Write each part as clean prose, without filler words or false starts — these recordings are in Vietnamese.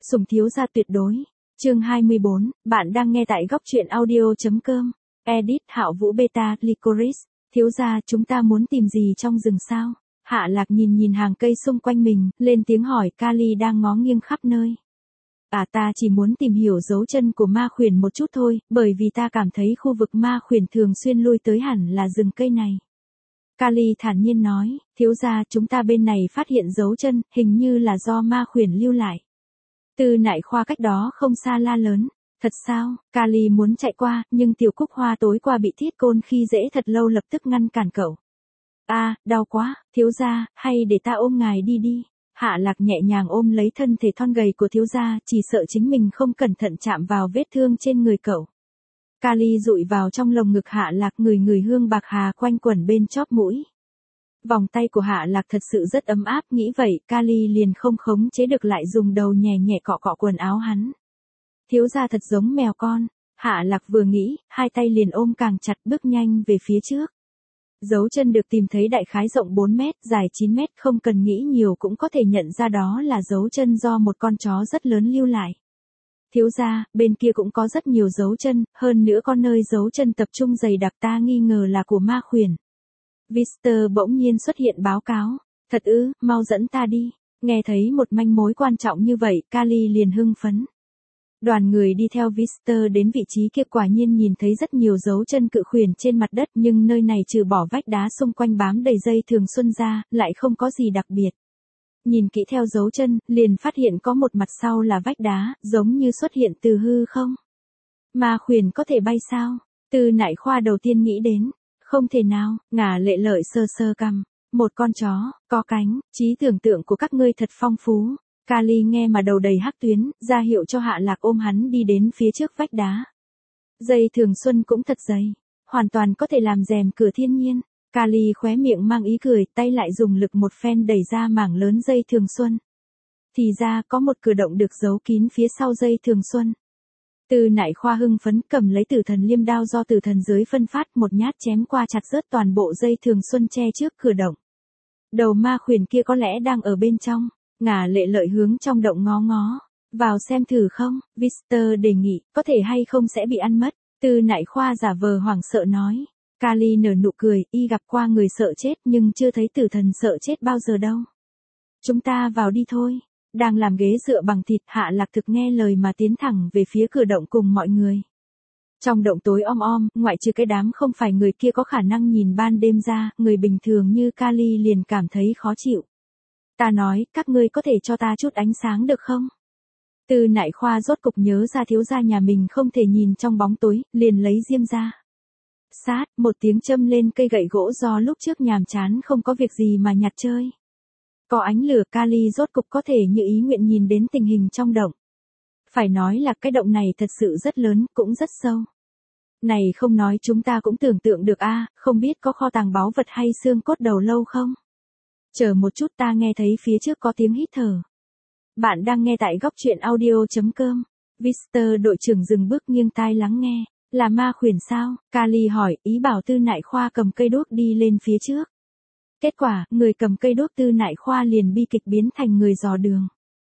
Sủng thiếu gia tuyệt đối. Chương 24, bạn đang nghe tại góc truyện audio.com. Edit Hạo Vũ Beta Licorice. Thiếu gia, chúng ta muốn tìm gì trong rừng sao? Hạ Lạc nhìn hàng cây xung quanh mình, lên tiếng hỏi. Kali đang ngó nghiêng khắp nơi. Ta chỉ muốn tìm hiểu dấu chân của ma khuyển một chút thôi, bởi vì ta cảm thấy khu vực ma khuyển thường xuyên lui tới hẳn là rừng cây này. Kali thản nhiên nói, thiếu gia, chúng ta bên này phát hiện dấu chân, hình như là do ma khuyển lưu lại. Tư Nại Khoa cách đó không xa la lớn. Thật sao? Kali muốn chạy qua, nhưng Tiểu Cúc Hoa tối qua bị thiết côn khi dễ thật lâu lập tức ngăn cản cậu. Đau quá, thiếu gia, hay để ta ôm ngài đi. Hạ Lạc nhẹ nhàng ôm lấy thân thể thon gầy của thiếu gia, chỉ sợ chính mình không cẩn thận chạm vào vết thương trên người cậu. Kali dụi vào trong lồng ngực Hạ Lạc, người hương bạc hà quanh quẩn bên chóp mũi. Vòng tay của Hạ Lạc thật sự rất ấm áp, nghĩ vậy, Kali liền không khống chế được lại dùng đầu nhẹ nhẹ cọ quần áo hắn. Thiếu gia thật giống mèo con, Hạ Lạc vừa nghĩ, hai tay liền ôm càng chặt, bước nhanh về phía trước. Dấu chân được tìm thấy đại khái rộng 4 mét, dài 9 mét, không cần nghĩ nhiều cũng có thể nhận ra đó là dấu chân do một con chó rất lớn lưu lại. Thiếu gia, bên kia cũng có rất nhiều dấu chân, hơn nữa có nơi dấu chân tập trung dày đặc, ta nghi ngờ là của ma khuyển. Vister bỗng nhiên xuất hiện báo cáo. Thật ư, mau dẫn ta đi. Nghe thấy một manh mối quan trọng như vậy, Kali liền hưng phấn. Đoàn người đi theo Vister đến vị trí kia, quả nhiên nhìn thấy rất nhiều dấu chân cự khuyển trên mặt đất, nhưng nơi này trừ bỏ vách đá xung quanh bám đầy dây thường xuân ra, lại không có gì đặc biệt. Nhìn kỹ theo dấu chân, liền phát hiện có một mặt sau là vách đá, giống như xuất hiện từ hư không. Ma khuyển có thể bay sao? Tư Nại Khoa đầu tiên nghĩ đến. Không thể nào, Ngả Lệ Lợi sơ cằm. Một con chó, có cánh, trí tưởng tượng của các ngươi thật phong phú. Kali nghe mà đầu đầy hắc tuyến, ra hiệu cho Hạ Lạc ôm hắn đi đến phía trước vách đá. Dây thường xuân cũng thật dày, hoàn toàn có thể làm rèm cửa thiên nhiên. Kali khóe miệng mang ý cười, tay lại dùng lực một phen đẩy ra mảng lớn dây thường xuân. Thì ra có một cửa động được giấu kín phía sau dây thường xuân. Tư Nại Khoa hưng phấn cầm lấy Tử Thần Liêm đao do Tử Thần giới phân phát, một nhát chém qua chặt rớt toàn bộ dây thường xuân che trước cửa động. Đầu ma khuyển kia có lẽ đang ở bên trong. Ngả Lệ Lợi hướng trong động ngó. Vào xem thử không? Vister đề nghị, có thể hay không sẽ bị ăn mất. Tư Nại Khoa giả vờ hoảng sợ nói. Kali nở nụ cười, y gặp qua người sợ chết nhưng chưa thấy tử thần sợ chết bao giờ đâu. Chúng ta vào đi thôi. Đang làm ghế dựa bằng thịt, Hạ Lạc thực nghe lời mà tiến thẳng về phía cửa động cùng mọi người. Trong động tối om, ngoại trừ cái đám không phải người kia có khả năng nhìn ban đêm ra, người bình thường như Kali liền cảm thấy khó chịu. Ta nói, các ngươi có thể cho ta chút ánh sáng được không? Tư Nại Khoa rốt cục nhớ ra thiếu gia nhà mình không thể nhìn trong bóng tối, liền lấy diêm ra. Sát, một tiếng châm lên cây gậy gỗ do lúc trước nhàm chán không có việc gì mà nhặt chơi. Có ánh lửa, Kali rốt cục có thể như ý nguyện nhìn đến tình hình trong động. Phải nói là cái động này thật sự rất lớn, cũng rất sâu. Này không nói chúng ta cũng tưởng tượng được không biết có kho tàng báu vật hay xương cốt đầu lâu không? Chờ một chút, ta nghe thấy phía trước có tiếng hít thở. Bạn đang nghe tại góc truyện audio.com. Vister đội trưởng dừng bước nghiêng tai lắng nghe. Là ma khuyển sao? Kali hỏi, ý bảo Tư Nại Khoa cầm cây đuốc đi lên phía trước. Kết quả, người cầm cây đuốc Tư Nại Khoa liền bi kịch biến thành người dò đường.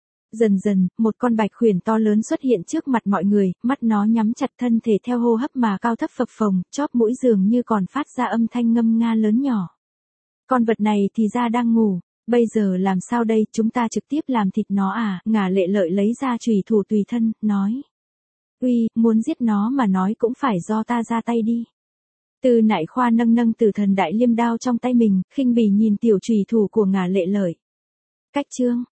Dần, một con bạch khuyển to lớn xuất hiện trước mặt mọi người, mắt nó nhắm chặt, thân thể theo hô hấp mà cao thấp phập phồng, chóp mũi dường như còn phát ra âm thanh ngâm nga lớn nhỏ. Con vật này thì ra đang ngủ, bây giờ làm sao đây, chúng ta trực tiếp làm thịt nó à? Ngả Lệ Lợi lấy ra chùy thủ tùy thân, nói. Uy, muốn giết nó mà nói cũng phải do ta ra tay đi. Tư Nại Khoa nâng Tử Thần đại liêm đao trong tay mình, khinh bỉ nhìn tiểu chùy thủ của Ngả Lệ Lợi. Cách chương,